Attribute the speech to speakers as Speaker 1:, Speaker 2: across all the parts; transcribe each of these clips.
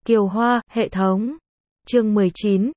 Speaker 1: Kiều Hoa, hệ thống. Chương 19,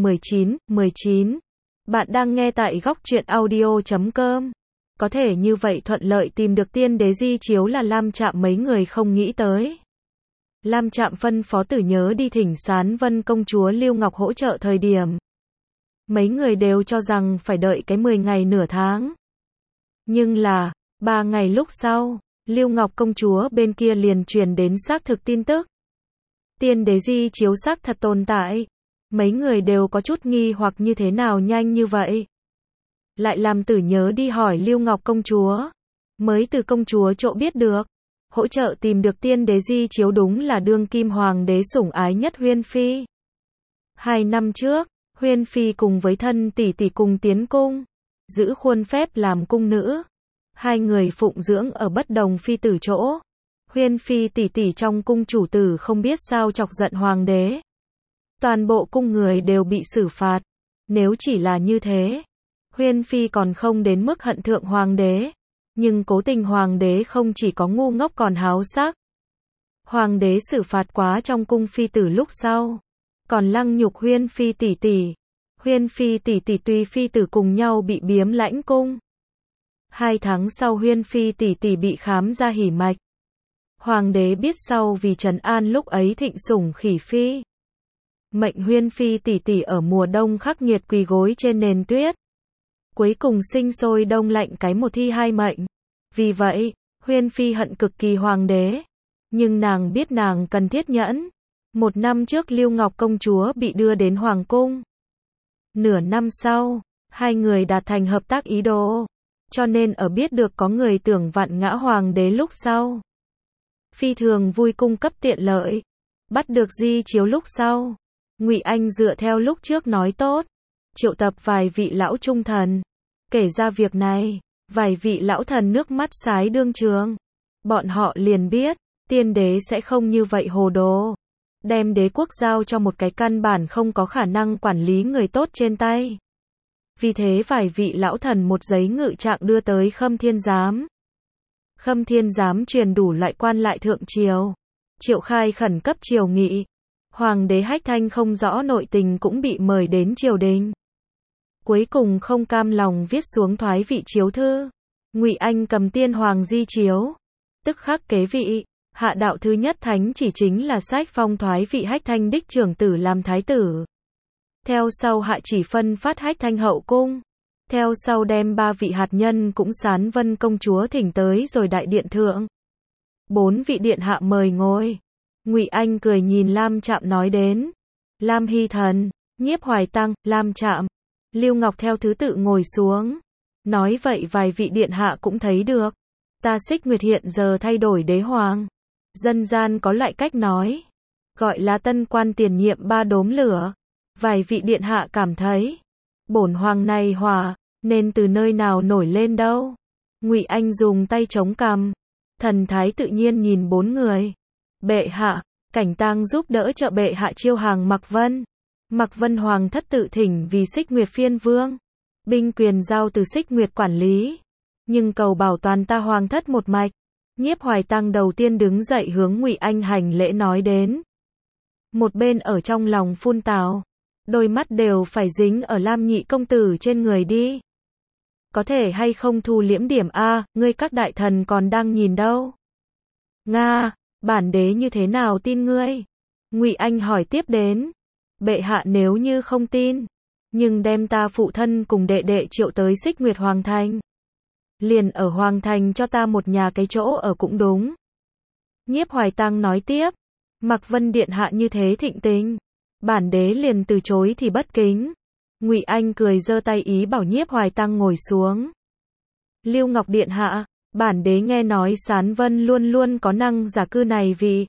Speaker 1: C19. Bạn đang nghe tại góc truyện audio.com. Có thể như vậy thuận lợi tìm được tiên đế di chiếu là Lam Trạm mấy người không nghĩ tới. Lam Trạm phân phó Tử Nhớ đi thỉnh Sán Vân công chúa Lưu Ngọc hỗ trợ thời điểm. Mấy người đều cho rằng phải đợi cái 10 ngày nửa tháng. Nhưng là, 3 ngày lúc sau, Lưu Ngọc công chúa bên kia liền truyền đến xác thực tin tức. Tiên đế di chiếu xác thật tồn tại. Mấy người đều có chút nghi hoặc như thế nào nhanh như vậy. Lại làm Tử Nhớ đi hỏi Lưu Ngọc công chúa. Mới từ công chúa chỗ biết được. Hỗ trợ tìm được tiên đế di chiếu đúng là đương kim hoàng đế sủng ái nhất Huyên Phi. 2 năm trước, Huyên Phi cùng với thân tỷ tỷ cùng tiến cung. Giữ khuôn phép làm cung nữ. Hai người phụng dưỡng ở bất đồng phi tử chỗ. Huyên Phi tỷ tỷ trong cung chủ tử không biết sao chọc giận hoàng đế. Toàn bộ cung người đều bị xử phạt. Nếu chỉ là như thế, Huyên Phi còn không đến mức hận thượng hoàng đế. Nhưng cố tình hoàng đế không chỉ có ngu ngốc còn háo sắc. Hoàng đế xử phạt quá trong cung phi tử lúc sau. Còn lăng nhục Huyên Phi tỷ tỷ. Huyên Phi tỷ tỷ tùy phi tử cùng nhau bị biếm lãnh cung. 2 tháng sau Huyên Phi tỷ tỷ bị khám ra hỉ mạch. Hoàng đế biết sau vì trấn an lúc ấy thịnh sủng Khỉ Phi. Mệnh Huyên Phi tỷ tỷ ở mùa đông khắc nghiệt quỳ gối trên nền tuyết. Cuối cùng sinh sôi đông lạnh cái một thi hai mệnh. Vì vậy, Huyên Phi hận cực kỳ hoàng đế. Nhưng nàng biết nàng cần thiết nhẫn. 1 năm trước Lưu Ngọc công chúa bị đưa đến hoàng cung. Nửa năm sau, hai người đạt thành hợp tác ý đồ. Cho nên ở biết được có người tưởng vặn ngã hoàng đế lúc sau. Phi thường vui cung cấp tiện lợi. Bắt được di chiếu lúc sau. Ngụy Anh dựa theo lúc trước nói tốt. Triệu tập vài vị lão trung thần. Kể ra việc này, vài vị lão thần nước mắt sái đương trường. Bọn họ liền biết, tiên đế sẽ không như vậy hồ đồ. Đem đế quốc giao cho một cái căn bản không có khả năng quản lý người tốt trên tay. Vì thế vài vị lão thần một giấy ngự trạng đưa tới Khâm Thiên Giám. Khâm Thiên Giám truyền đủ loại quan lại thượng triều. Triệu khai khẩn cấp triều nghị. Hoàng đế Hách Thanh không rõ nội tình cũng bị mời đến triều đình. Cuối cùng không cam lòng viết xuống thoái vị chiếu thư. Ngụy Anh cầm tiên hoàng di chiếu. Tức khắc kế vị. Hạ đạo thứ nhất thánh chỉ chính là sách phong thoái vị Hách Thanh đích trưởng tử làm thái tử. Theo sau hạ chỉ phân phát Hách Thanh hậu cung. Theo sau đem 3 vị hạt nhân cũng Sán Vân công chúa thỉnh tới rồi đại điện thượng. 4 vị điện hạ mời ngồi. Ngụy Anh cười nhìn Lam Trạm nói đến. Lam Hy Thần, Nhiếp Hoài Tăng, Lam Trạm. Lưu Ngọc theo thứ tự ngồi xuống. Nói vậy vài vị điện hạ cũng thấy được. Ta Xích Nguyệt hiện giờ thay đổi đế hoàng. Dân gian có loại cách nói. Gọi là tân quan tiền nhiệm 3 đốm lửa. Vài vị điện hạ cảm thấy. Bổn hoàng này hỏa, nên từ nơi nào nổi lên đâu. Ngụy Anh dùng tay chống cằm. Thần thái tự nhiên nhìn 4 người. Bệ hạ, Cảnh Tang giúp đỡ trợ bệ hạ chiêu hàng Mạc Vân. Mạc Vân hoàng thất tự thỉnh vì Xích Nguyệt phiên vương. Binh quyền giao từ Xích Nguyệt quản lý. Nhưng cầu bảo toàn ta hoàng thất một mạch. Nhiếp Hoài Tăng đầu tiên đứng dậy hướng Ngụy Anh hành lễ nói đến. Một bên ở trong lòng phun tào. Đôi mắt đều phải dính ở Lam nhị công tử trên người đi. Có thể hay không thu liễm điểm a, ngươi các đại thần còn đang nhìn đâu. Nga, bản đế như thế nào tin ngươi? Ngụy Anh hỏi tiếp đến. Bệ hạ nếu như không tin, nhưng đem ta phụ thân cùng đệ đệ triệu tới Xích Nguyệt Hoàng Thành. Liền ở Hoàng Thành cho ta một nhà cái chỗ ở cũng đúng. Nhiếp Hoài Tăng nói tiếp. Mạc Vân điện hạ như thế thịnh tình. Bản đế liền từ chối thì bất kính. Ngụy Anh cười giơ tay ý bảo Nhiếp Hoài Tăng ngồi xuống. Lưu Ngọc điện hạ, bản đế nghe nói Sán Vân luôn luôn có năng giả cư này vì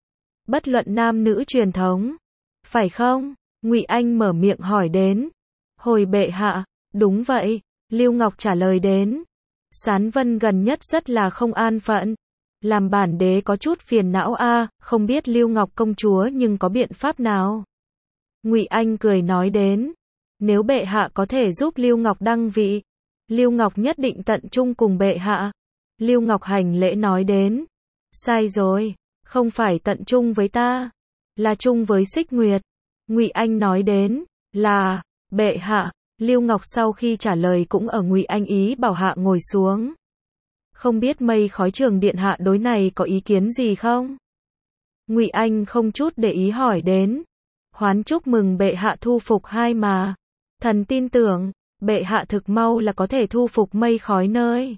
Speaker 1: bất luận nam nữ truyền thống. Phải không? Ngụy Anh mở miệng hỏi đến. Hồi bệ hạ, đúng vậy, Lưu Ngọc trả lời đến. Sán Vân gần nhất rất là không an phận. Làm bản đế có chút phiền não a, không biết Lưu Ngọc công chúa nhưng có biện pháp nào? Ngụy Anh cười nói đến. Nếu bệ hạ có thể giúp Lưu Ngọc đăng vị, Lưu Ngọc nhất định tận trung cùng bệ hạ. Lưu Ngọc hành lễ nói đến. Sai rồi, không phải tận trung với ta. là chung với Xích Nguyệt. Ngụy Anh nói đến, là, bệ hạ. Lưu Ngọc sau khi trả lời cũng ở Ngụy Anh ý bảo hạ ngồi xuống. Không biết Mây Khói Trường điện hạ đối này có ý kiến gì không? Ngụy Anh không chút để ý hỏi đến. Hoán chúc mừng bệ hạ thu phục hai mà. Thần tin tưởng, bệ hạ thực mau là có thể thu phục Mây Khói nơi.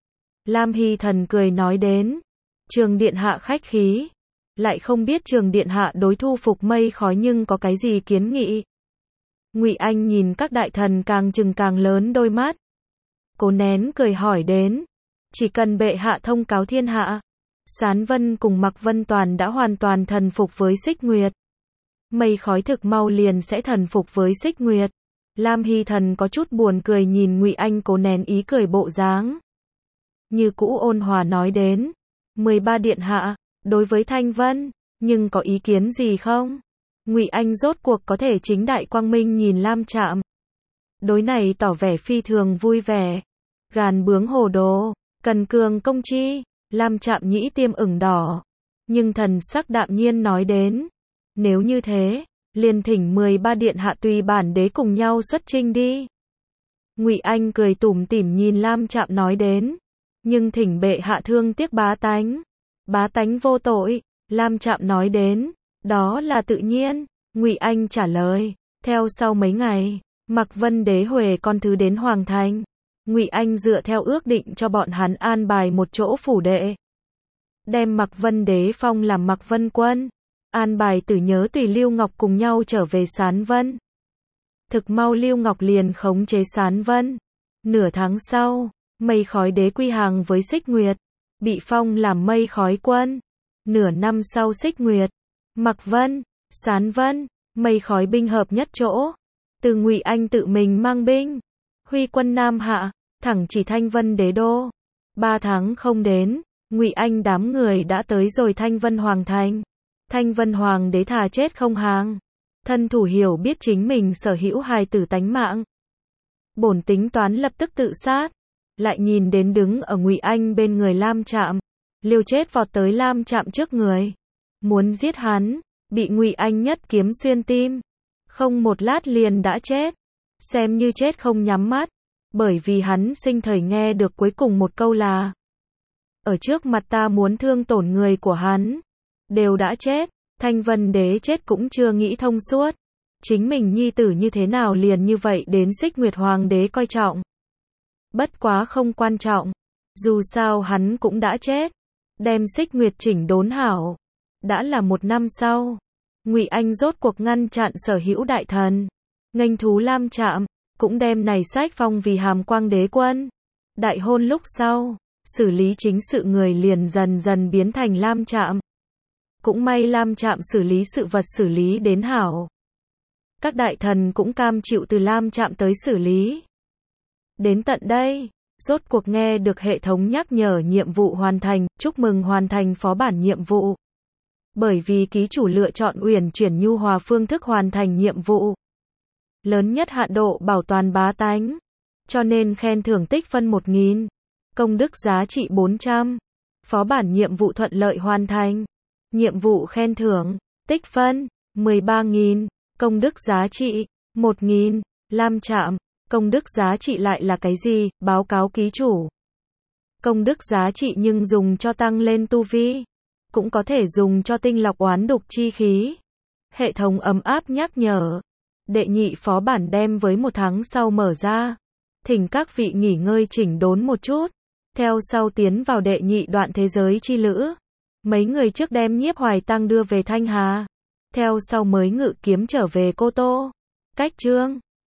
Speaker 1: Lam Hy Thần cười nói đến. Trường điện hạ khách khí. Lại không biết Trường điện hạ đối thu phục Mây Khói nhưng có cái gì kiến nghị. Ngụy Anh nhìn các đại thần càng chừng càng lớn đôi mắt. Cố nén cười hỏi đến. Chỉ cần bệ hạ thông cáo thiên hạ. Sán Vân cùng Mạc Vân Toàn đã hoàn toàn thần phục với Xích Nguyệt. Mây Khói thực mau liền sẽ thần phục với Xích Nguyệt. Lam Hy Thần có chút buồn cười nhìn Ngụy Anh cố nén ý cười bộ dáng. Như cũ ôn hòa nói đến. 13 điện hạ, đối với Thanh Vân, nhưng có ý kiến gì không? Ngụy Anh rốt cuộc có thể chính đại quang minh nhìn Lam Trạm. Đối này tỏ vẻ phi thường vui vẻ. Gàn bướng hồ đồ, cần cường công chi, Lam Trạm nhĩ tiêm ửng đỏ. Nhưng thần sắc đạm nhiên nói đến. Nếu như thế, liền thỉnh 13 điện hạ tùy bản đế cùng nhau xuất chinh đi. Ngụy Anh cười tủm tỉm nhìn Lam Trạm nói đến. Nhưng thỉnh bệ hạ thương tiếc bá tánh. Bá tánh vô tội, Lam Trạm nói đến. Đó là tự nhiên, Ngụy Anh trả lời. Theo sau mấy ngày, Mạc Vân đế huề con thứ đến Hoàng Thành. Ngụy Anh dựa theo ước định cho bọn hắn an bài một chỗ phủ đệ. Đem Mạc Vân đế phong làm Mạc Vân quân. An bài Tử Nhớ tùy Lưu Ngọc cùng nhau trở về Sán Vân. Thực mau Lưu Ngọc liền khống chế Sán Vân. Nửa tháng sau, Mây Khói đế quy hàng với Xích Nguyệt. Bị phong làm Mây Khói quân. Nửa năm sau Xích Nguyệt, Mạc Vân, Sán Vân, Mây Khói binh hợp nhất chỗ. Từ Ngụy Anh tự mình mang binh. Huy quân Nam Hạ, thẳng chỉ Thanh Vân đế đô. 3 tháng không đến, Ngụy Anh đám người đã tới rồi Thanh Vân Hoàng Thành. Thanh Vân Hoàng đế thà chết không hàng. Thân thủ hiểu biết chính mình sở hữu hài tử tánh mạng. Bổn tính toán lập tức tự sát. Lại nhìn đến đứng ở Ngụy Anh bên người Lam Trạm. Liều chết vọt tới Lam Trạm trước người. Muốn giết hắn, bị Ngụy Anh nhất kiếm xuyên tim. Không một lát liền đã chết. Xem như chết không nhắm mắt. Bởi vì hắn sinh thời nghe được cuối cùng một câu là. Ở trước mặt ta muốn thương tổn người của hắn. Đều đã chết. Thanh Vân đế chết cũng chưa nghĩ thông suốt. Chính mình nhi tử như thế nào liền như vậy đến Xích Nguyệt Hoàng đế coi trọng. Bất quá không quan trọng. Dù sao hắn cũng đã chết. Đem Xích Nguyệt chỉnh đốn hảo. Đã là 1 năm sau. Ngụy Anh rốt cuộc ngăn chặn sở hữu đại thần. Nghênh thú Lam Trạm. Cũng đem này sách phong vì hàm quang đế quân. Đại hôn lúc sau. Xử lý chính sự người liền dần dần biến thành Lam Trạm. Cũng may Lam Trạm xử lý sự vật xử lý đến hảo. Các đại thần cũng cam chịu từ Lam Trạm tới xử lý. Đến tận đây, rốt cuộc nghe được hệ thống nhắc nhở nhiệm vụ hoàn thành, chúc mừng hoàn thành phó bản nhiệm vụ. Bởi vì ký chủ lựa chọn uyển chuyển nhu hòa phương thức hoàn thành nhiệm vụ. Lớn nhất hạn độ bảo toàn bá tánh. Cho nên khen thưởng tích phân 1000. Công đức giá trị 400. Phó bản nhiệm vụ thuận lợi hoàn thành. Nhiệm vụ khen thưởng, tích phân, 13.000. Công đức giá trị, 1.000. Lam Trạm, công đức giá trị lại là cái gì? Báo cáo ký chủ. Công đức giá trị nhưng dùng cho tăng lên tu vi. Cũng có thể dùng cho tinh lọc oán đục chi khí. Hệ thống ấm áp nhắc nhở. Đệ nhị phó bản đem với 1 tháng sau mở ra. Thỉnh các vị nghỉ ngơi chỉnh đốn một chút. Theo sau tiến vào đệ nhị đoạn thế giới chi lữ. Mấy người trước đem Nhiếp Hoài Tăng đưa về Thanh Hà. Theo sau mới ngự kiếm trở về Cô Tô. Cách chương